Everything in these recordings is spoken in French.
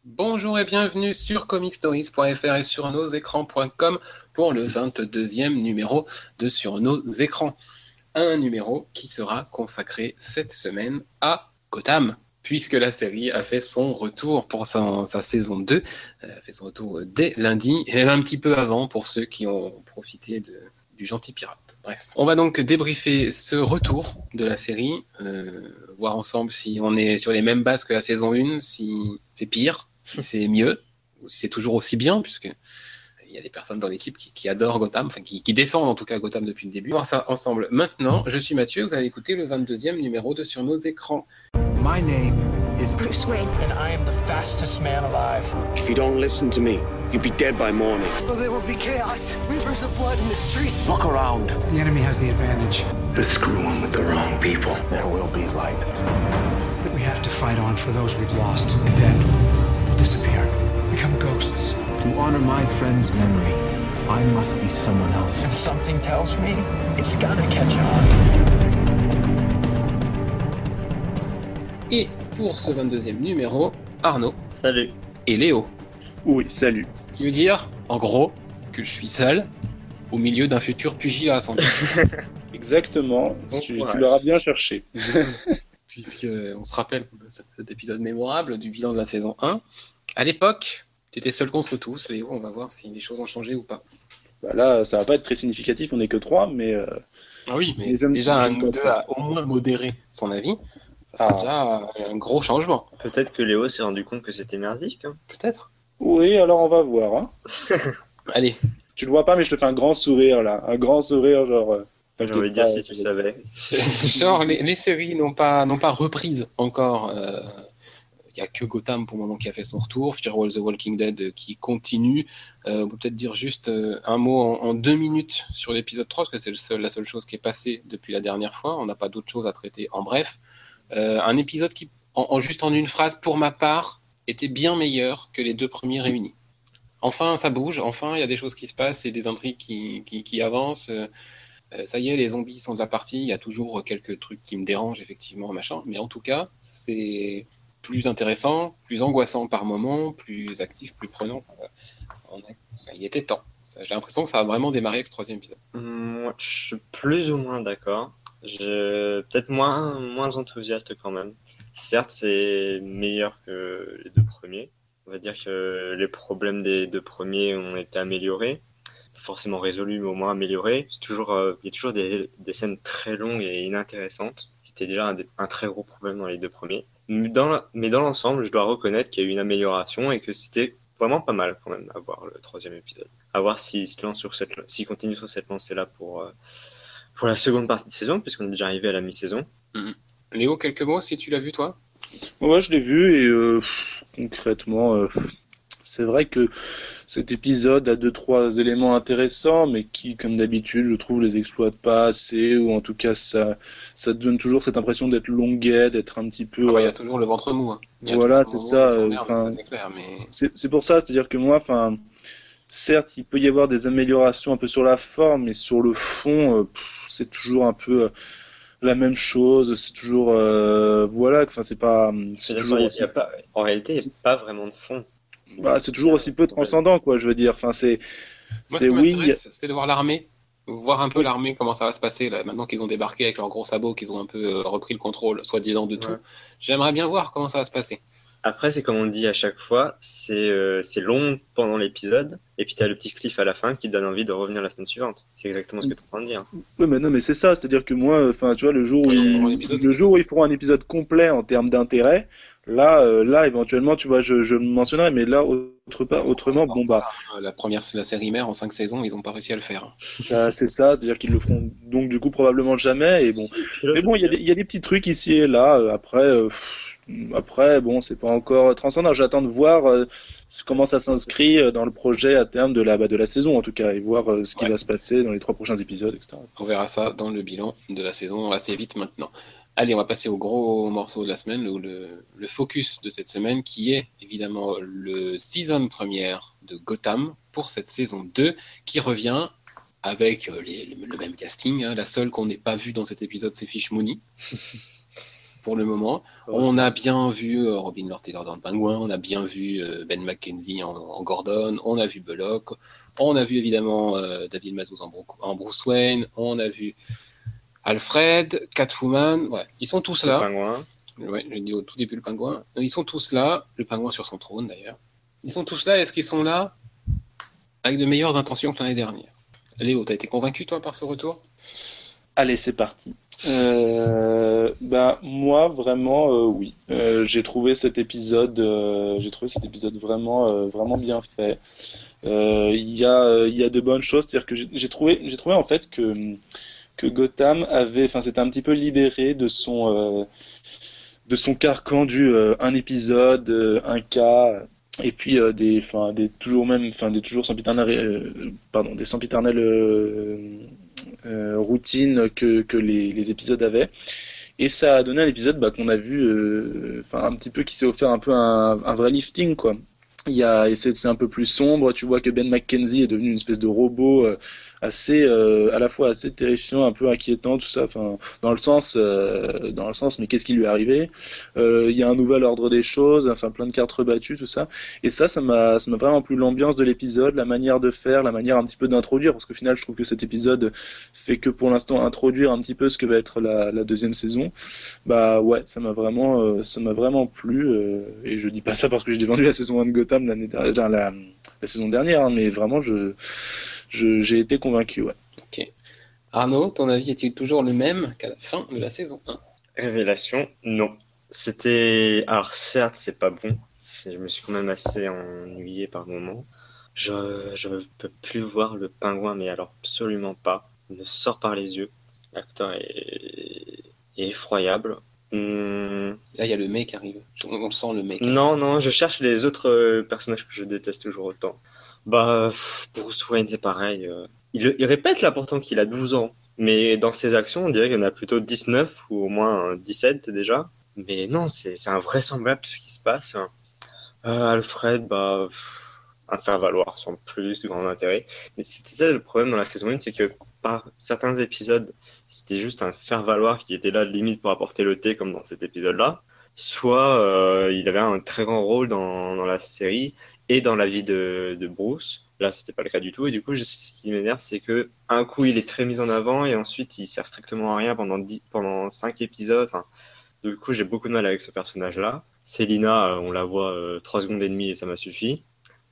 Bonjour et bienvenue sur comicstories.fr et sur nosécrans.com pour le 22e numéro de Sur nos écrans. Un numéro qui sera consacré cette semaine à Gotham, puisque la série a fait son retour pour sa saison 2, a fait son retour dès lundi, et un petit peu avant pour ceux qui ont profité du gentil pirate. Bref, on va donc débriefer ce retour de la série, voir ensemble si on est sur les mêmes bases que la saison 1, si c'est pire, si c'est mieux, ou si c'est toujours aussi bien, puisque il y a des personnes dans l'équipe qui adorent Gotham, enfin qui défendent en tout cas Gotham depuis le début. On va voir ça ensemble maintenant. Je suis Mathieu, vous allez écouter le 22e numéro de Sur nos écrans. My name is Bruce Wayne. and I am the fastest man alive. If you don't listen to me, you'll be dead by morning. Oh, there will be chaos. Rivers of blood in the streets. Look around. The enemy has the advantage. They're screwing with the wrong people. There will be light. But we have to fight on for those we've lost, and then we'll disappear, become ghosts. To honor my friend's memory, I must be someone else. And something tells me it's gonna catch on. Et pour ce 22e numéro, Arnaud. Salut. Et Léo. Oui, salut. Ce qui veut dire, en gros, que je suis seul au milieu d'un futur pugilat sans doute. Exactement, Bon tu courage. l'auras bien cherché. Puisque on se rappelle cet épisode mémorable du bilan de la saison 1. À l'époque, tu étais seul contre tous, Léo, on va voir si les choses ont changé ou pas. Bah là, ça va pas être très significatif, on n'est que 3, mais Ah oui, mais Les c'est hommes déjà qui un jouent de nous deux pas. a au moins modéré son avis. Ça serait déjà un gros changement. Peut-être que Léo s'est rendu compte que c'était merdique. Hein. Peut-être. oui, alors on va voir. Hein. Allez, Tu le vois pas, mais je te fais un grand sourire là, un grand sourire genre. J'ai envie de dire si tu savais. genre les séries n'ont pas reprise encore. Il n'y a que Gotham pour le moment qui a fait son retour. Fear the Walking Dead qui continue. On peut peut-être dire juste un mot en 2 minutes sur l'épisode 3, parce que c'est la seule chose qui est passée depuis la dernière fois. On n'a pas d'autre chose à traiter en bref. Un épisode qui, juste en une phrase, pour ma part, était bien meilleur que les 2 premiers réunis. Enfin, ça bouge. Enfin, il y a des choses qui se passent et des intrigues qui avancent. Ça y est, les zombies sont de la partie. Il y a toujours quelques trucs qui me dérangent, effectivement, machin. Mais en tout cas, c'est plus intéressant, plus angoissant par moment, plus actif, plus prenant. Il était temps. J'ai l'impression que ça a vraiment démarré avec ce 3e épisode. Moi, je suis plus ou moins d'accord. Peut-être moins enthousiaste quand même. Certes, c'est meilleur que les 2 premiers. On va dire que les problèmes des 2 premiers ont été améliorés. Pas forcément résolus, mais au moins améliorés. Il y a toujours des scènes très longues et inintéressantes, qui étaient déjà un très gros problème dans les 2 premiers. Mais dans l'ensemble, je dois reconnaître qu'il y a eu une amélioration et que c'était vraiment pas mal quand même à voir le 3e épisode. À voir s'il continue sur cette lancée-là pour la seconde partie de saison, puisqu'on est déjà arrivé à la mi-saison. Léo, quelques mots si tu l'as vu, toi? Ouais, je l'ai vu et concrètement, c'est vrai que cet épisode a 2-3 éléments intéressants, mais qui, comme d'habitude, je trouve, les exploite pas assez, ou en tout cas, ça donne toujours cette impression d'être longuet, d'être un petit peu. Il y a toujours le ventre mou. Hein. Il y a Voilà, toujours c'est un ça. moment où ça c'est clair, mais... C'est pour ça, c'est-à-dire que moi, certes, il peut y avoir des améliorations un peu sur la forme, mais sur le fond, c'est toujours un peu la même chose. C'est toujours, voilà, c'est pas. C'est toujours aussi... En réalité, il n'y a pas vraiment de fond. c'est toujours aussi peu transcendant, quoi. Je veux dire, Moi, ce qui m'intéresse, c'est de voir l'armée. Voir un peu l'armée, comment ça va se passer là, maintenant qu'ils ont débarqué avec leurs gros sabots, qu'ils ont un peu repris le contrôle, soi-disant de tout. J'aimerais bien voir comment ça va se passer. Après, c'est comme on dit à chaque fois, c'est long pendant l'épisode, et puis t'as le petit cliff à la fin qui donne envie de revenir la semaine suivante. C'est exactement ce que t'es en train de dire. Oui, mais non, mais c'est ça, c'est-à-dire que moi, tu vois, le jour où ils feront un épisode complet en termes d'intérêt, là, éventuellement, tu vois, je me mentionnerai, mais là, autrement, bon, bah. C'est la série mère en 5 saisons, ils n'ont pas réussi à le faire. C'est ça, c'est-à-dire qu'ils le feront donc, du coup, probablement jamais, et bon. Mais bon, il y a des petits trucs ici et là, après, bon, c'est pas encore transcendant. J'attends de voir comment ça s'inscrit dans le projet à terme de la saison, en tout cas, et voir ce qui va se passer dans les 3 prochains épisodes, etc. On verra ça dans le bilan de la saison assez vite maintenant. Allez, on va passer au gros morceau de la semaine, le focus de cette semaine, qui est évidemment le season première de Gotham pour cette saison 2, qui revient avec le même casting. Hein. La seule qu'on n'ait pas vue dans cet épisode, c'est Fish Mooney. pour le moment. On a bien vu Robin Lord Taylor dans le Pingouin, on a bien vu Ben McKenzie en Gordon, on a vu Bullock, on a vu évidemment David Mazouz en Bruce Wayne, on a vu Alfred, Catwoman, ouais, ils sont tous là. Le Pingouin. Ouais, j'ai dit au tout début le Pingouin. Ils sont tous là, le Pingouin sur son trône d'ailleurs. Ils sont tous là, est-ce qu'ils sont là avec de meilleures intentions que l'année dernière? Léo, t'as été convaincu toi par ce retour? Allez, c'est parti. Moi vraiment oui. J'ai trouvé cet épisode vraiment bien fait. Il y a de bonnes choses, c'est-à-dire que j'ai trouvé en fait que Gotham s'était un petit peu libéré de son carcan du un épisode, un cas. Et puis des sempiternelles routines que les épisodes avaient. Et ça a donné un épisode qu'on a vu, un petit peu qui s'est offert un peu un vrai lifting, quoi. Et c'est un peu plus sombre, tu vois que Ben McKenzie est devenu une espèce de robot assez à la fois assez terrifiant, un peu inquiétant, tout ça, dans le sens mais qu'est-ce qui lui est arrivé? Il y a un nouvel ordre des choses, plein de cartes rebattues, tout ça. Et ça m'a vraiment plu, l'ambiance de l'épisode, la manière de faire, la manière un petit peu d'introduire, parce qu'au final je trouve que cet épisode fait que pour l'instant introduire un petit peu ce que va être la deuxième saison. Ouais, ça m'a vraiment plu, et je dis pas ça parce que j'ai défendu la saison 1 de Gotham la saison dernière, hein, mais vraiment j'ai été convaincu, ouais. Ok. Arnaud, ton avis est-il toujours le même qu'à la fin de la saison 1? Révélation, non. Alors certes, c'est pas bon. Je me suis quand même assez ennuyé par moments. Je peux plus voir le Pingouin, mais alors absolument pas. Il me sort par les yeux. L'acteur est effroyable. Là, il y a le mec qui arrive. On sent le mec. Non, je cherche les autres personnages que je déteste toujours autant. Bruce Wayne, c'est pareil. Il répète là pourtant qu'il a 12 ans. Mais dans ses actions, on dirait qu'il y en a plutôt 19 ou au moins 17 déjà. Mais non, c'est invraisemblable tout ce qui se passe. Alfred, un faire-valoir sans plus de grand intérêt. Mais c'était ça le problème dans la saison 1, c'est que par certains épisodes, c'était juste un faire-valoir qui était là limite pour apporter le thé comme dans cet épisode-là. Soit il avait un très grand rôle dans la série et dans la vie de Bruce. Là, c'était pas le cas du tout. Et du coup, ce qui m'énerve, c'est que un coup, il est très mis en avant et ensuite, il sert strictement à rien pendant 5 épisodes. Du coup, j'ai beaucoup de mal avec ce personnage-là. Selina, on la voit 3 secondes et demie et ça m'a suffi.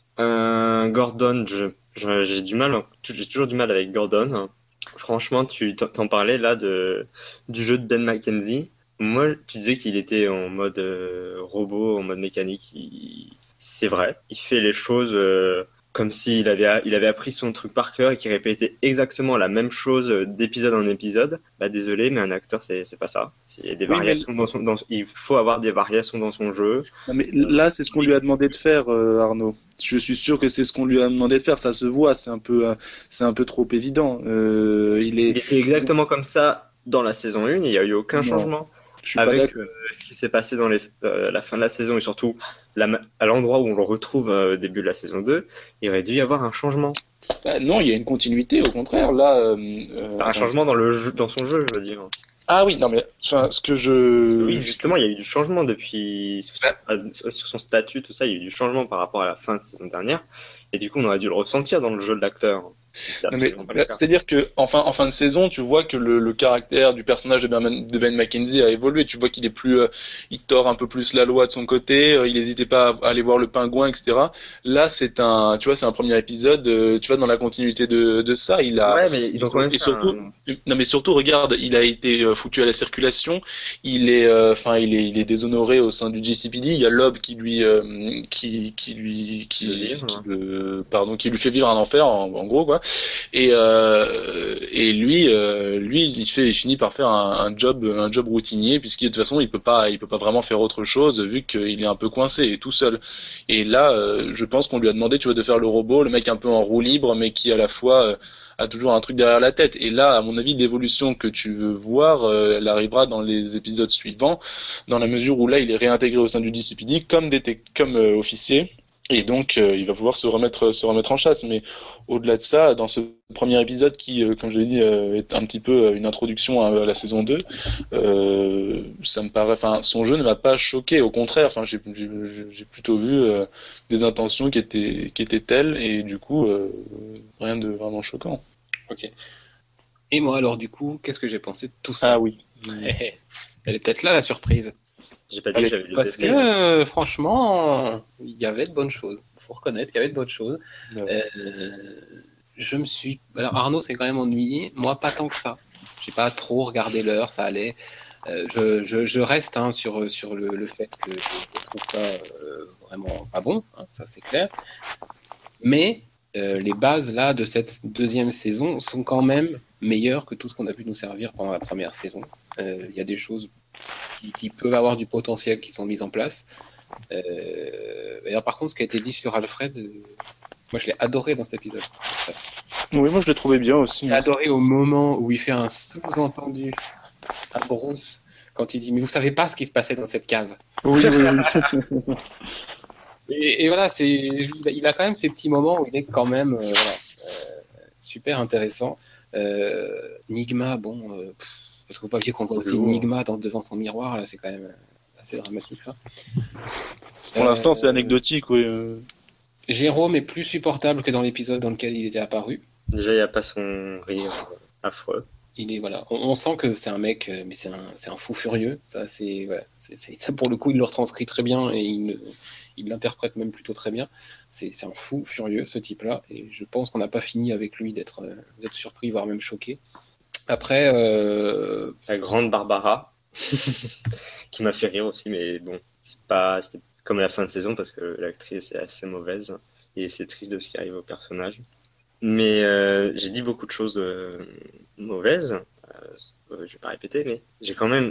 Gordon, j'ai toujours du mal avec Gordon. Franchement, tu t'en parlais là du jeu de Ben McKenzie. Moi, tu disais qu'il était en mode robot, en mode mécanique. C'est vrai, il fait les choses comme s'il avait appris son truc par cœur et qu'il répétait exactement la même chose d'épisode en épisode. Désolé, mais un acteur, c'est pas ça. Il y a des variations il faut avoir des variations dans son jeu. Non, mais là, c'est ce qu'on lui a demandé de faire, Arnaud. Je suis sûr que c'est ce qu'on lui a demandé de faire. Ça se voit, c'est un peu trop évident. Il était exactement comme ça dans la saison 1, il n'y a eu aucun changement. Avec ce qui s'est passé dans la fin de la saison et surtout à l'endroit où on le retrouve au début de la saison 2, il aurait dû y avoir un changement. Non, il y a une continuité, au contraire. Là, un changement dans son jeu, je veux dire. Ah oui, non mais ce que je... Oui, justement, il y a eu du changement depuis sur son statut, tout ça, il y a eu du changement par rapport à la fin de saison dernière. Et du coup, on aurait dû le ressentir dans le jeu de l'acteur. C'est-à-dire que en fin de saison, tu vois que le caractère du personnage de Ben McKenzie a évolué. Tu vois qu'il est plus, il tord un peu plus la loi de son côté. Il n'hésitait pas à aller voir le Pingouin, etc. Là, c'est un premier épisode. Tu vois, dans la continuité de ça, il a. Ouais, mais ils ont quand même. Non, mais surtout, regarde, il a été foutu à la circulation. Il est déshonoré au sein du GCPD. Il y a Loeb qui lui fait vivre un enfer, en gros, quoi. Et lui, il finit par faire un job routinier, puisque de toute façon il peut pas vraiment faire autre chose vu qu'il est un peu coincé et tout seul. Et là, je pense qu'on lui a demandé, tu vois, de faire le robot, le mec un peu en roue libre, mais qui à la fois a toujours un truc derrière la tête. Et là, à mon avis, l'évolution que tu veux voir, elle arrivera dans les épisodes suivants, dans la mesure où là, il est réintégré au sein du DCPD comme officier. Et donc, il va pouvoir se remettre en chasse. Mais au-delà de ça, dans ce premier épisode qui, comme je l'ai dit, est un petit peu une introduction à la saison 2, ça me paraît, enfin, son jeu ne m'a pas choqué. Au contraire, enfin, j'ai plutôt vu des intentions qui étaient telles, et du coup, rien de vraiment choquant. Ok. Et moi, alors, du coup, qu'est-ce que j'ai pensé de tout ça? Ah oui. Elle est peut-être là, la surprise. J'ai pas dit que j'avais Parce détesté. que, franchement, il y avait de bonnes choses. Il faut reconnaître qu'il y avait de bonnes choses. Ouais. Alors, Arnaud s'est quand même ennuyé. Moi, pas tant que ça. J'ai pas trop regardé l'heure, ça allait. Je reste sur le fait que je trouve ça vraiment pas bon, hein, ça c'est clair. Mais les bases là de cette deuxième saison sont quand même meilleures que tout ce qu'on a pu nous servir pendant la première saison. Il y a des choses qui peuvent avoir du potentiel qui sont mises en place. Alors, par contre, ce qui a été dit sur Alfred, moi je l'ai adoré dans cet épisode. Oui, moi je l'ai trouvé bien aussi. J'ai adoré au moment où il fait un sous-entendu à Bruce quand il dit mais vous savez pas ce qui se passait dans cette cave. Oui. Et voilà, il a quand même ces petits moments où il est quand même super intéressant. Nigma, parce qu'on peut pas dire qu'on voit aussi Nigma devant son miroir, là c'est quand même assez dramatique ça. Pour l'instant c'est anecdotique, oui. Jérôme est plus supportable que dans l'épisode dans lequel il était apparu. Déjà, il n'y a pas son rire affreux. Il est on sent que c'est un mec, mais c'est un fou furieux. Ça, ça pour le coup, il le retranscrit très bien et il l'interprète même plutôt très bien. C'est un fou furieux ce type-là, et je pense qu'on n'a pas fini avec lui d'être surpris, voire même choqué. Après, la grande Barbara, qui m'a fait rire aussi, mais bon, c'était comme à la fin de saison parce que l'actrice est assez mauvaise et c'est triste de ce qui arrive au personnage. Mais j'ai dit beaucoup de choses mauvaises, je vais pas répéter, mais j'ai quand même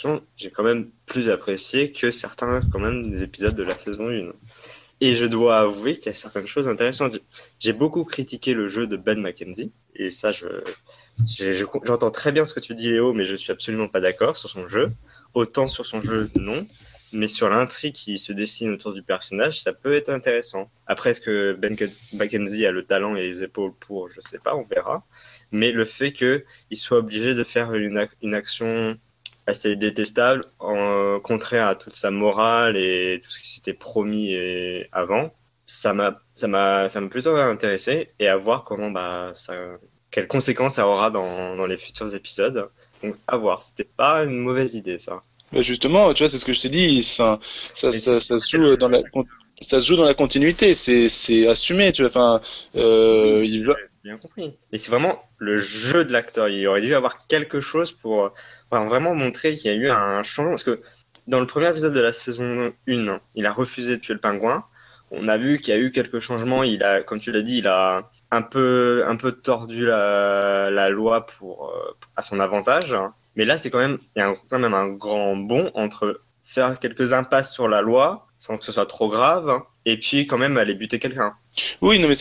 plus apprécié que certains quand même des épisodes de la saison 1. Et je dois avouer qu'il y a certaines choses intéressantes. J'ai beaucoup critiqué le jeu de Ben McKenzie, et ça, j'entends très bien ce que tu dis, Léo, mais je suis absolument pas d'accord sur son jeu. Autant sur son jeu, non. Mais sur l'intrigue qui se dessine autour du personnage, ça peut être intéressant. Après, est-ce que Ben McKenzie a le talent et les épaules pour, je sais pas, on verra. Mais le fait qu'il soit obligé de faire une action assez détestable, contraire à toute sa morale et tout ce qui s'était promis avant, ça m'a plutôt intéressé, et à voir comment quelles conséquences ça aura dans les futurs épisodes. Donc à voir, c'était pas une mauvaise idée ça. Bah justement, tu vois, c'est ce que je t'ai dit, ça se joue dans la continuité, c'est assumé, tu vois, enfin, J'ai bien compris. Mais c'est vraiment le jeu de l'acteur, il aurait dû avoir quelque chose pour vraiment montrer qu'il y a eu un changement, parce que dans le premier épisode de la saison 1, il a refusé de tuer le pingouin. On a vu qu'il y a eu quelques changements, comme tu l'as dit, il a un peu tordu la loi à son avantage. Mais là, il y a quand même un grand bond entre faire quelques impasses sur la loi, sans que ce soit trop grave, et puis quand même aller buter quelqu'un. Oui, non, mais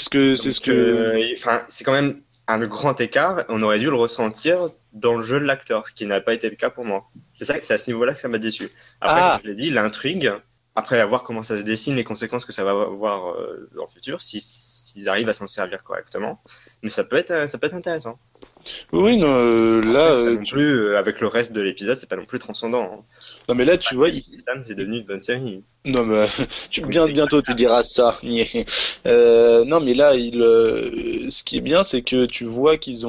c'est quand même un grand écart. On aurait dû le ressentir dans le jeu de l'acteur, ce qui n'a pas été le cas pour moi. C'est à ce niveau-là que ça m'a déçu. Après, comme je l'ai dit, l'intrigue, après, à voir comment ça se dessine, les conséquences que ça va avoir dans le futur, s'ils arrivent à s'en servir correctement. Mais ça peut être intéressant. Oui, non, là, non plus, avec le reste de l'épisode, c'est pas non plus transcendant. Hein. Non, mais là, tu vois, c'est devenu une bonne série. Non, mais bientôt tu diras ça. Non, mais là, ce qui est bien, c'est que tu vois ils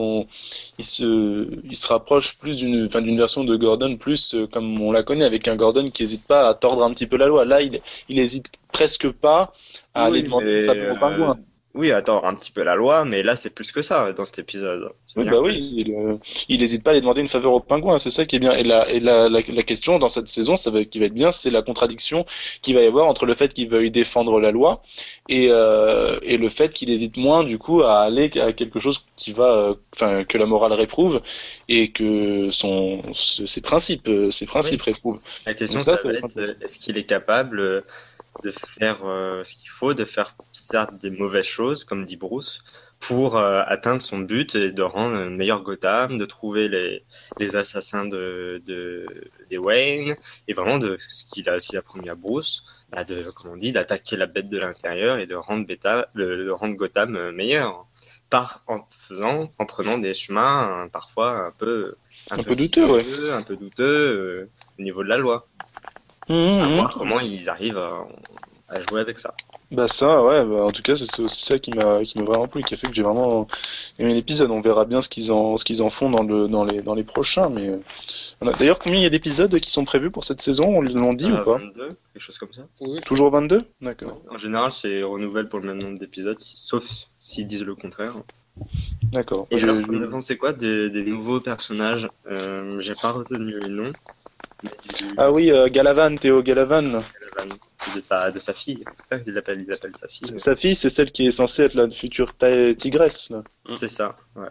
se rapprochent plus d'une version de Gordon, plus comme on la connaît, avec un Gordon qui hésite pas à tordre un petit peu la loi. Là, il hésite presque pas à aller demander sa au pingouin. Oui, attends, un petit peu la loi, mais là, c'est plus que ça dans cet épisode. Oui, il hésite pas à aller demander une faveur au pingouin, c'est ça qui est bien. Et la question dans cette saison, qui va être bien, c'est la contradiction qu'il va y avoir entre le fait qu'il veuille défendre la loi et le fait qu'il hésite moins, du coup, à aller à quelque chose que la morale réprouve et que ses principes réprouvent. La question, ça va être, est-ce qu'il est capable de faire ce qu'il faut, de faire certes des mauvaises choses, comme dit Bruce, pour atteindre son but et de rendre un meilleur Gotham, de trouver les assassins des Wayne, et vraiment de ce qu'il a promis à Bruce, comme on dit, d'attaquer la bête de l'intérieur et de rendre Gotham meilleur, en prenant des chemins parfois un peu douteux, un peu douteux au niveau de la loi. À voir comment ils arrivent à jouer avec ça. Ça, ouais, en tout cas, c'est aussi ça qui m'a vraiment plu, qui a fait que j'ai vraiment aimé l'épisode. On verra bien ce qu'ils en font dans les prochains, mais d'ailleurs, combien il y a d'épisodes qui sont prévus pour cette saison? On l'ont dit ou pas? 22, quelque chose comme ça. Oui. Toujours 22? D'accord. En général, c'est renouvelle pour le même nombre d'épisodes, sauf s'ils disent le contraire. D'accord. Et alors, vous en pensez quoi des nouveaux personnages? J'ai pas retenu les noms. Ah oui, Galavan, Théo Galavan. De sa fille, c'est ça qu'il appelle sa fille. Sa fille, c'est celle qui est censée être la future tigresse, là. C'est ça, ouais.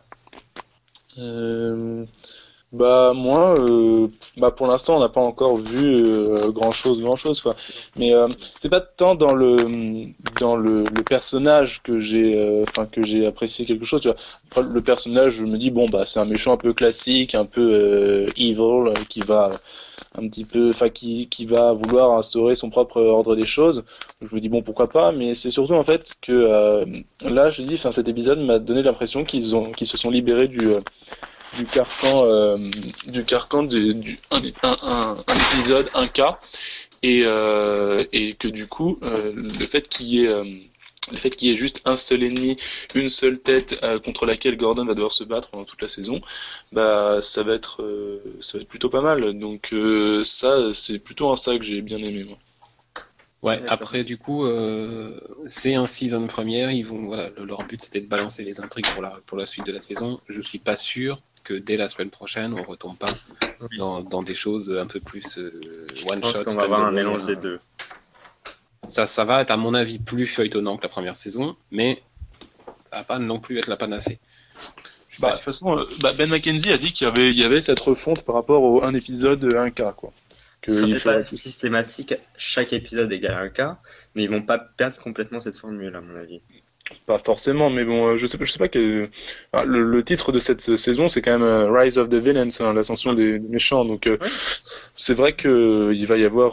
Moi, pour l'instant, on n'a pas encore vu grand chose, quoi. Mais c'est pas tant dans le personnage que j'ai apprécié quelque chose. Tu vois. Après, le personnage, je me dis c'est un méchant un peu classique, un peu evil, qui va un petit peu, qui va vouloir instaurer son propre ordre des choses. Je me dis pourquoi pas, mais c'est surtout en fait que là, je dis, cet épisode m'a donné l'impression qu'ils se sont libérés du carcan un épisode, un cas, et que du coup le fait qu'il y ait juste un seul ennemi, une seule tête contre laquelle Gordon va devoir se battre pendant toute la saison, ça va être plutôt pas mal. Donc ça, c'est plutôt un ça que j'ai bien aimé, moi. Ouais, après du coup, c'est un season première, leur but c'était de balancer les intrigues pour la suite de la saison. Je suis pas sûr que dès la semaine prochaine, on retombe pas dans des choses un peu plus one shot. Je pense qu'on va avoir un mélange des deux. Ça va être à mon avis plus feuilletonnant que la première saison, mais ça va pas non plus être la panacée. De toute façon, Ben McKenzie a dit qu'il y avait cette refonte par rapport au un épisode, un cas, quoi. Ce n'est pas systématique, chaque épisode égale un cas, mais ils vont pas perdre complètement cette formule, à mon avis. Pas forcément, mais je sais pas que le titre de cette saison, c'est quand même Rise of the Villains, l'ascension des méchants. Donc c'est vrai que il va y avoir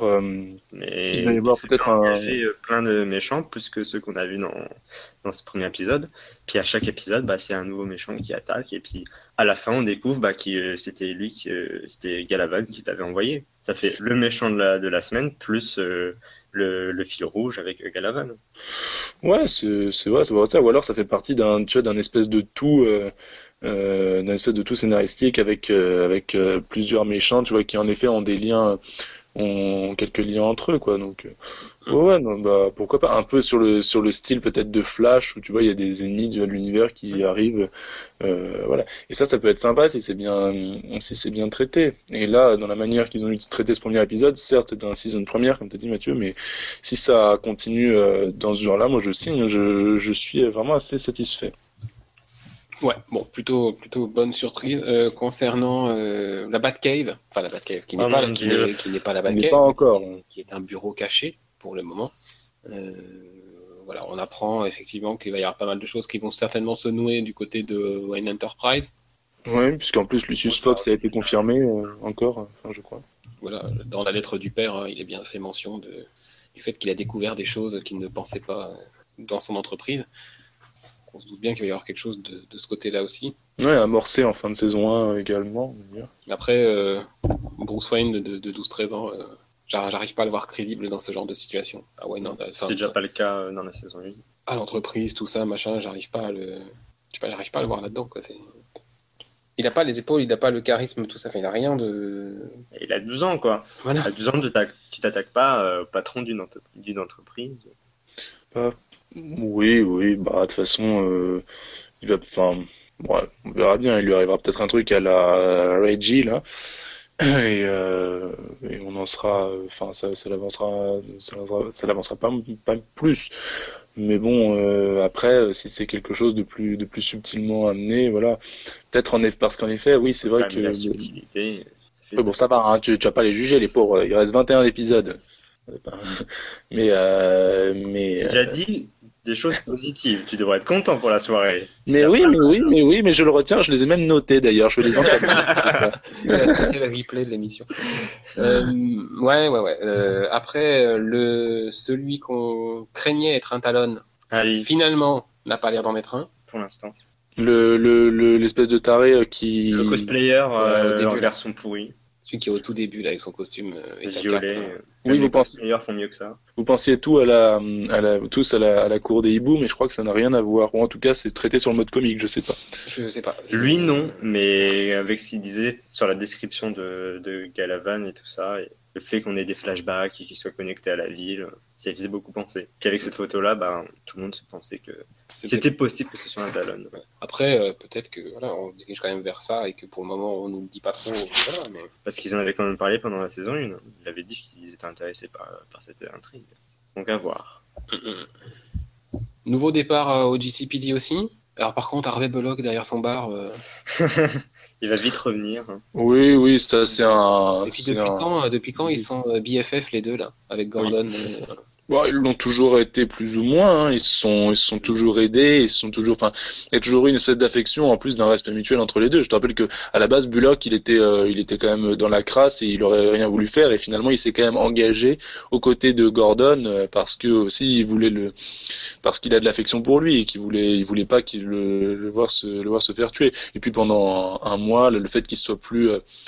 peut-être plein de méchants, plus que ceux qu'on a vus dans ce premier épisode. Puis à chaque épisode, c'est un nouveau méchant qui attaque, et puis à la fin, on découvre c'était c'était Galavan qui l'avait envoyé. Ça fait le méchant de la semaine plus le fil rouge avec Galavan. Ouais, c'est vrai ça. Ou alors ça fait partie d'un espèce de tout, scénaristique avec plusieurs méchants, tu vois, qui en effet ont des liens, ont quelques liens entre eux, quoi. Donc pourquoi pas, un peu sur le style peut-être de Flash, où tu vois il y a des ennemis de l'univers qui arrivent, voilà. Et ça peut être sympa si c'est bien traité. Et là, dans la manière qu'ils ont eu de traiter ce premier épisode, certes c'est un season première comme t'as dit Mathieu, mais si ça continue dans ce genre-là, moi je signe, je suis vraiment assez satisfait. Ouais, plutôt bonne surprise concernant la Batcave, qui n'est pas la Batcave, pas encore, qui est un bureau caché pour le moment. On apprend effectivement qu'il va y avoir pas mal de choses qui vont certainement se nouer du côté de Wayne Enterprise. Oui, puisqu'en plus Lucius Fox a été confirmé encore, je crois. Voilà, dans la lettre du père, il est bien fait mention du fait qu'il a découvert des choses qu'il ne pensait pas dans son entreprise. On se doute bien qu'il va y avoir quelque chose de ce côté-là aussi. Ouais, amorcé en fin de saison 1 également. Après, Bruce Wayne de 12-13 ans, j'arrive pas à le voir crédible dans ce genre de situation. Ah ouais, non, c'est déjà pas le cas dans la saison 1. À l'entreprise, tout ça, machin, j'arrive pas à le voir là-dedans, quoi. Il a pas les épaules, il a pas le charisme, tout ça, il a rien de... Il a 12 ans, quoi. Voilà. À 12 ans, tu t'attaques pas au patron d'une entreprise. Oui, de toute façon, on verra bien, il lui arrivera peut-être un truc à la Reggie, là, et on en sera, ça l'avancera pas plus. Mais après, si c'est quelque chose de plus subtilement amené, voilà, peut-être parce qu'en effet, oui, c'est vrai que... La subtilité... ça va, hein, tu vas pas les juger, les pauvres, il reste 21 épisodes. Mais j'ai déjà dit, des choses positives. Tu devrais être content pour la soirée. Mais je le retiens. Je les ai même notés d'ailleurs. Je vais les entamer. C'est le replay de l'émission. Ouais. Après, celui qu'on craignait être un Talon, finalement, n'a pas l'air d'en être un. Pour l'instant. L'espèce de taré qui... Le cosplayer au début, en version pourrie. Celui qui est au tout début, là, avec son costume et sa violet. cape. Oui, vous pensez. Les cosplayers font mieux que ça. Vous pensiez tous à la cour des hiboux, mais je crois que ça n'a rien à voir. Ou en tout cas, c'est traité sur le mode comique, je sais pas. Je sais pas. Lui, non, mais avec ce qu'il disait sur la description de Galavan et tout ça, et le fait qu'on ait des flashbacks et qu'il soit connecté à la ville, ça faisait beaucoup penser. Qu'avec cette photo-là, tout le monde se pensait que c'était possible que ce soit un Talon. Ouais. Après, peut-être que on se dirige quand même vers ça et que pour le moment, on nous le dit pas trop. Voilà, mais... Parce qu'ils en avaient quand même parlé pendant la saison 1. Ils avaient dit qu'ils étaient intéressés par cette intrigue. Donc à voir. Nouveau départ au GCPD aussi. Alors par contre, Harvey Bullock derrière son bar... Il va vite revenir. Oui, ça c'est un... Et puis depuis quand ils sont BFF les deux là, avec Gordon Bon, ils l'ont toujours été plus ou moins, hein. Ils se sont toujours aidés, il y a toujours eu une espèce d'affection en plus d'un respect mutuel entre les deux. Je te rappelle que à la base Bullock, il était quand même dans la crasse et il aurait rien voulu faire et finalement il s'est quand même engagé aux côtés de Gordon parce que aussi parce qu'il a de l'affection pour lui et qu'il voulait pas qu'il le voir se faire tuer. Et puis pendant un mois, le fait qu'il soit plus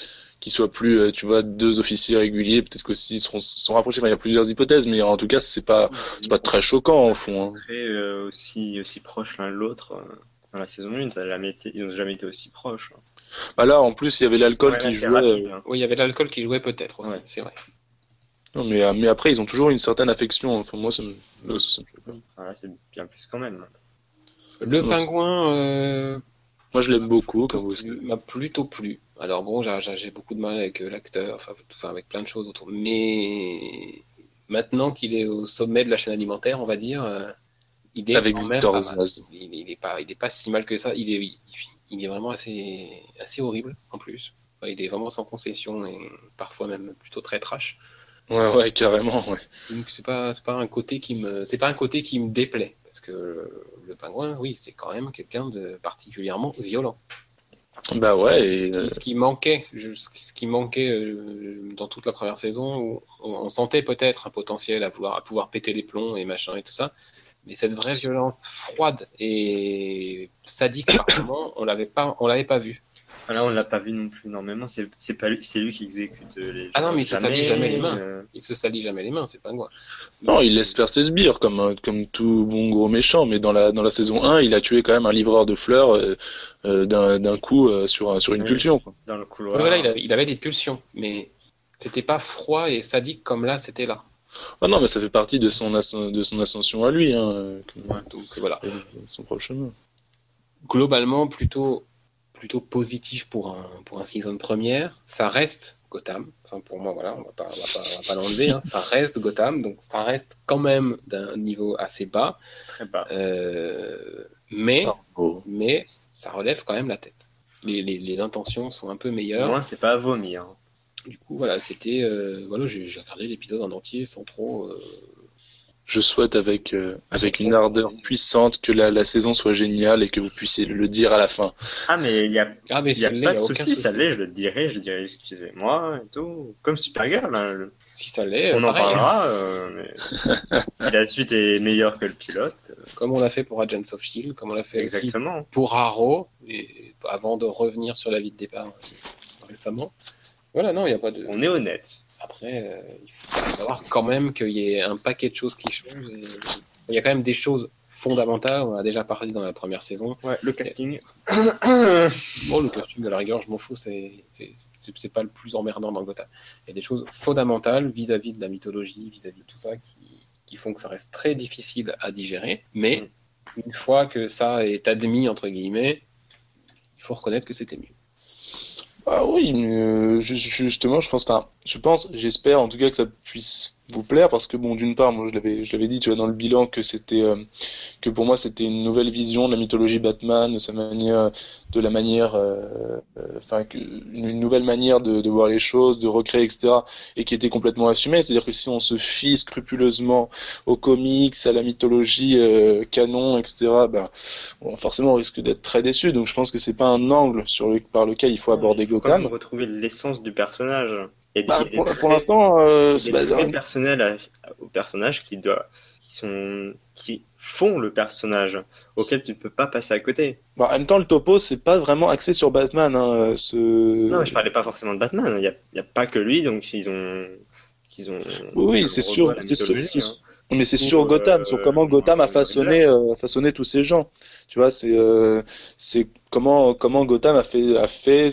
tu vois, deux officiers réguliers, peut-être qu'aussi ils se sont rapprochés. Enfin, il y a plusieurs hypothèses, mais en tout cas, c'est pas très choquant, au fond. Hein. Après, aussi proches l'un de l'autre, dans la saison 1, ils n'ont jamais été aussi proches. Hein. Bah là, en plus, il y avait l'alcool qui jouait. Rapide, hein. Oui, il y avait l'alcool qui jouait peut-être aussi, c'est vrai. Non, mais après, ils ont toujours une certaine affection. Enfin, moi, ça me choque pas. Voilà, c'est bien plus quand même. Le pingouin... Moi, je l'aime beaucoup, comme vous savez. M'a plutôt plu. Alors bon, j'ai beaucoup de mal avec l'acteur, enfin avec plein de choses autour. Mais maintenant qu'il est au sommet de la chaîne alimentaire, on va dire, il est avec quand même Victor pas mal. Zaz. Il est pas si mal que ça. Il est vraiment assez horrible en plus. Enfin, il est vraiment sans concession et parfois même plutôt très trash. Ouais, carrément, ouais. Donc c'est pas un côté qui me déplaît parce que le pingouin, oui, c'est quand même quelqu'un de particulièrement violent. Bah ouais. Ce qui manquait dans toute la première saison, où on sentait peut-être un potentiel à pouvoir péter les plombs et machin et tout ça, mais cette vraie violence froide et sadique, apparemment, on l'avait pas vu. Là, on l'a pas vu non plus énormément. C'est lui qui exécute les gens. Ah non, mais il se salit jamais les mains. Il se salit jamais les mains, c'est pas moi. Non, il laisse faire ses sbires comme tout bon gros méchant. Mais dans la saison 1, il a tué quand même un livreur de fleurs d'un coup sur une pulsion. Quoi. Dans le couloir. Voilà, il avait des pulsions, mais c'était pas froid et sadique comme là, c'était là. Ah non, mais ça fait partie de son ascension à lui. Hein, donc voilà. Son propre chemin. Globalement, plutôt positif pour un season première. Ça reste Gotham. Enfin, pour moi, voilà, on va pas l'enlever. Hein. Ça reste Gotham, donc ça reste quand même d'un niveau assez bas. Très bas. Mais ça relève quand même la tête. Les intentions sont un peu meilleures. Moi, c'est pas à vomir. Du coup, voilà, c'était... j'ai regardé l'épisode en entier sans trop... Je souhaite avec une ardeur puissante que la saison soit géniale et que vous puissiez le dire à la fin. Ah mais il y a pas de souci, ça l'est, je le dirai excusez-moi et tout, comme Supergirl. Hein, si ça l'est, on en parlera. Mais si la suite est meilleure que le pilote. Comme on l'a fait pour Agents of Shield, comme on l'a fait exactement aussi pour Arrow, et avant de revenir sur la vie de départ récemment. Voilà, non, il y a pas de. On est honnête. Après, il faut savoir quand même qu'il y ait un paquet de choses qui changent. Il y a quand même des choses fondamentales. On a déjà parlé dans la première saison. Ouais, le casting. Bon, le casting, à la rigueur, je m'en fous. C'est pas le plus emmerdant dans Gotham. Il y a des choses fondamentales vis-à-vis de la mythologie, vis-à-vis de tout ça, qui font que ça reste très difficile à digérer. Mais une fois que ça est admis, entre guillemets, il faut reconnaître que c'était mieux. Ah oui, justement, je pense que j'espère en tout cas que ça puisse vous plaire parce que bon, d'une part, moi je l'avais dit, tu vois, dans le bilan que c'était que pour moi c'était une nouvelle vision de la mythologie Batman, de sa manière, une nouvelle manière de voir les choses, de recréer, etc. et qui était complètement assumée. C'est-à-dire que si on se fie scrupuleusement aux comics, à la mythologie canon, etc., bon, forcément on risque d'être très déçu. Donc je pense que c'est pas un angle par lequel il faut aborder Il faut quand Gotham. même retrouver l'essence du personnage. Pour l'instant, c'est très personnel aux personnages qui font le personnage, auquel tu ne peux pas passer à côté. En même temps, le topo, c'est pas vraiment axé sur Batman. Non, mais je parlais pas forcément de Batman. Il y a pas que lui, donc ils ont. Oui, c'est sûr. Mais c'est sur Gotham, sur comment Gotham a façonné tous ces gens. Tu vois, c'est comment Gotham a fait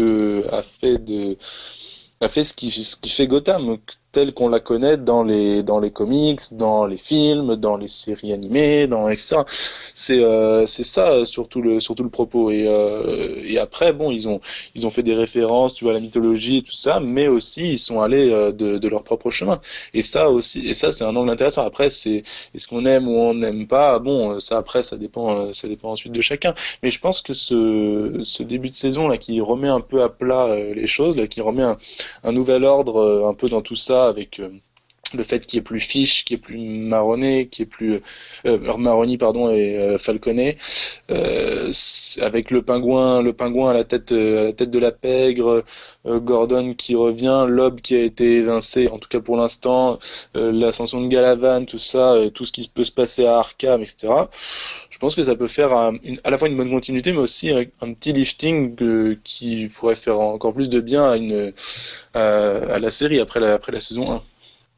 ce qui fait Gotham, tel qu'on la connaît dans les comics, dans les films, dans les séries animées, etc. C'est ça surtout le propos. Et après, bon, ils ont fait des références, tu vois, à la mythologie et tout ça, mais aussi ils sont allés de leur propre chemin. Et ça c'est un angle intéressant. Après, est-ce qu'on aime ou on n'aime pas? Bon, ça après, ça dépend ensuite de chacun. Mais je pense que ce début de saison là, qui remet un peu à plat les choses, là, qui remet un nouvel ordre un peu dans tout ça, avec le fait qu'il y ait plus Fish, qu'il y ait plus Maroni, qu'il y ait plus Maroni pardon et Falconet, avec le pingouin à la tête de la pègre, Gordon qui revient, Loeb qui a été évincé, en tout cas pour l'instant, l'ascension de Galavan, tout ça, tout ce qui peut se passer à Arkham, etc. Je pense que ça peut faire à la fois une bonne continuité, mais aussi un petit lifting qui pourrait faire encore plus de bien à la série après la saison 1.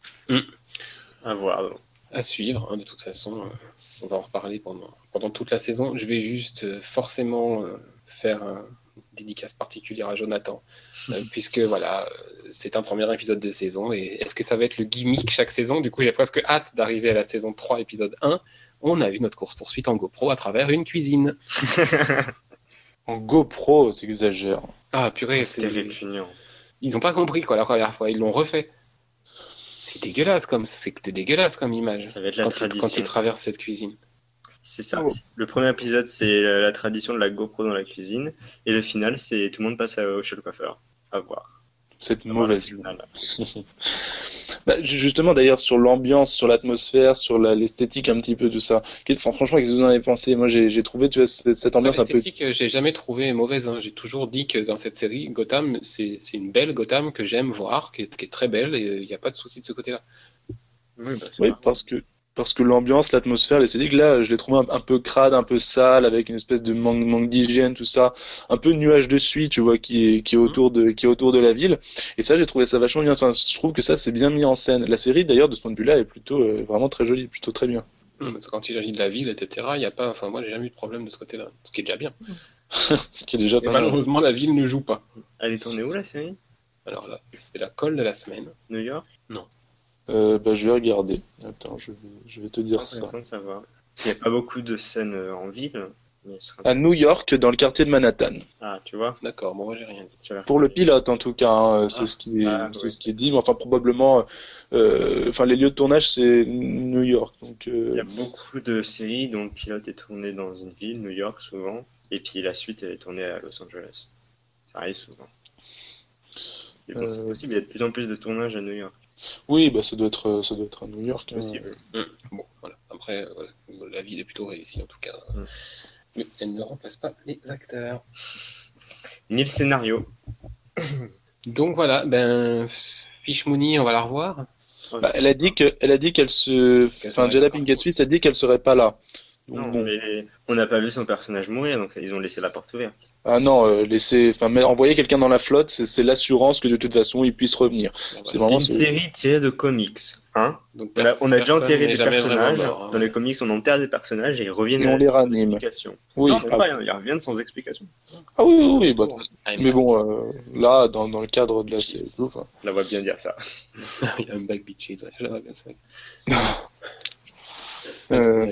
À voir. À suivre, de toute façon. On va en reparler pendant toute la saison. Je vais juste forcément faire une dédicace particulière à Jonathan, puisque voilà, c'est un premier épisode de saison. Et est-ce que ça va être le gimmick chaque saison? Du coup, j'ai presque hâte d'arriver à la saison 3, épisode 1. On a vu notre course-poursuite en GoPro à travers une cuisine. En GoPro, c'est exagère. Ah purée, c'était répugnant. Ils n'ont pas compris quoi la première fois, ils l'ont refait. C'était dégueulasse comme image. Ça va être la tradition. Quand ils traversent cette cuisine. C'est ça. Oh. Le premier épisode, c'est la tradition de la GoPro dans la cuisine. Et le final, c'est tout le monde passe chez le coiffeur. À voir. Cette mauvaise. Justement, d'ailleurs, sur l'ambiance, sur l'atmosphère, sur l'esthétique, un petit peu tout ça. Franchement, qu'est-ce que vous en avez pensé? Moi, j'ai trouvé, tu vois, cette ambiance un peu. L'esthétique, j'ai jamais trouvé mauvaise. J'ai toujours dit que dans cette série, Gotham, c'est une belle Gotham que j'aime voir, qui est très belle, et il n'y a pas de souci de ce côté-là. Oui, parce que l'ambiance, l'atmosphère, l'esthétique, là, je l'ai trouvé un peu crade, un peu sale, avec une espèce de manque d'hygiène, tout ça, un peu nuage de suie, tu vois, qui est autour de la ville. Et ça, j'ai trouvé ça vachement bien. Enfin, je trouve que ça, c'est bien mis en scène. La série, d'ailleurs, de ce point de vue-là, est plutôt vraiment très jolie, plutôt très bien. Quand il s'agit de la ville, etc., il y a pas. Enfin, moi, j'ai jamais eu de problème de ce côté-là, ce qui est déjà bien. Ce qui est déjà pas mal. Malheureusement, la ville ne joue pas. Elle est tournée où la série? Alors là, c'est la colle de la semaine. New York? Non. Je vais regarder. Attends, je vais te dire ça. De savoir. Il n'y a pas beaucoup de scènes en ville. À New York, dans le quartier de Manhattan. Ah, tu vois. D'accord, bon, moi j'ai rien dit. Pour le pilote, en tout cas, hein, c'est ce qui est dit. Mais enfin, probablement, les lieux de tournage, c'est New York. Donc, il y a beaucoup de séries dont le pilote est tourné dans une ville, New York souvent, et puis la suite est tournée à Los Angeles. Ça arrive souvent. Et bon, c'est possible, il y a de plus en plus de tournages à New York. Oui, ça doit être à New York. Bon, voilà. Après, la ville est plutôt réussie en tout cas. Mais elle ne remplace pas les acteurs. Ni le scénario. Donc voilà, Fish Mooney, on va la revoir. Elle a dit qu'elle Jada Pinkett Smith a dit qu'elle serait pas là. Donc, non, mais on n'a pas vu son personnage mourir, donc ils ont laissé la porte ouverte. Ah non, envoyer quelqu'un dans la flotte, c'est l'assurance que de toute façon il puisse revenir. C'est une série tirée de comics, hein. Donc on a déjà enterré des personnages. Mort, dans les comics, on enterre des personnages et ils reviennent et on les ranime. Oui, non, pas rien, ils reviennent sans explication. Ah oui. Mais bon, là, dans le cadre de la série, on va bien dire ça. Il y a un back bitches, ouais, j'aimerais bien ça.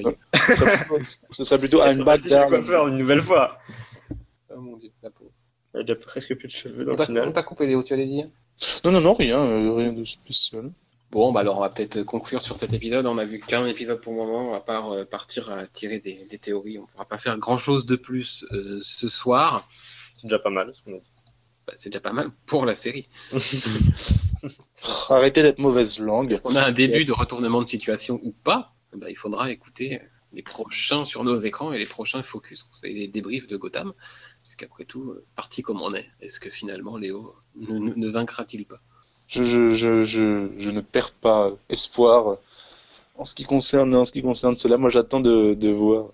Ce serait plutôt I'm back down. Une nouvelle fois. Oh mon dieu, la peau. Il a déjà presque plus de cheveux dans On le t'a final. on t'a coupé, Léo, tu allais dire? Non, rien de spécial. Bon, bah alors on va peut-être conclure sur cet épisode. On a vu qu'un épisode pour le moment, à part partir à tirer des théories. On ne pourra pas faire grand-chose de plus ce soir. C'est déjà pas mal, ce qu'on a dit. Bah, c'est déjà pas mal pour la série. Arrêtez d'être mauvaise langue. Est-ce qu'on a un début de retournement de situation ou pas? Bah, il faudra écouter les prochains sur nos écrans et les prochains focus, c'est les débriefs de Gotham. Puisqu'après tout, parti comme on est, est-ce que finalement Léo ne vaincra-t-il pas? Je ne perds pas espoir en ce qui concerne cela. Moi, j'attends de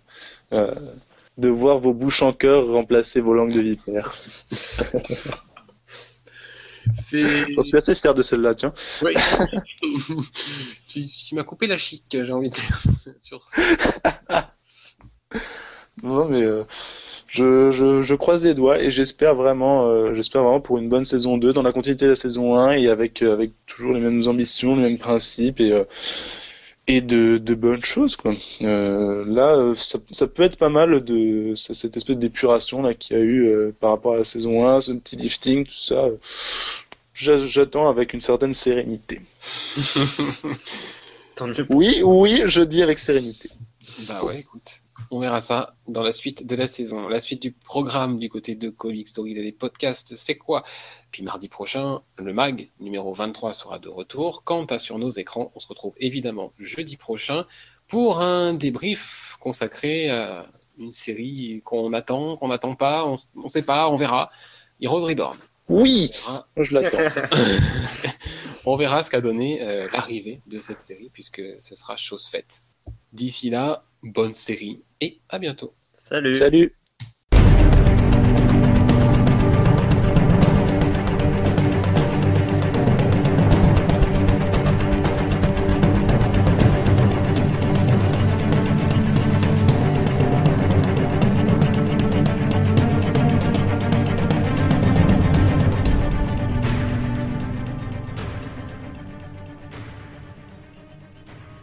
voir vos bouches en cœur remplacer vos langues de vipère. J'en suis assez fier de celle-là, tiens. Oui. tu m'as coupé la chic, j'ai envie de dire. Non, mais je croise les doigts et j'espère vraiment pour une bonne saison 2 dans la continuité de la saison 1 et avec toujours les mêmes ambitions, les mêmes principes et de bonnes choses, quoi. Là, ça peut être pas mal cette espèce d'épuration là qu'il y a eu par rapport à la saison 1, ce petit lifting, tout ça. J'attends avec une certaine sérénité. Tant mieux. Oui, je dis avec sérénité. Bah ouais, écoute, on verra ça dans la suite de la saison. La suite du programme du côté de Comic Stories et des podcasts, c'est quoi? Puis mardi prochain, le MAG numéro 23 sera de retour. Quant à Sur nos écrans, on se retrouve évidemment jeudi prochain pour un débrief consacré à une série qu'on n'attend pas, on sait pas, on verra. Heroes Reborn. Oui, je l'attends. On verra ce qu'a donné l'arrivée de cette série, puisque ce sera chose faite. D'ici là, bonne série et à bientôt. Salut. Salut.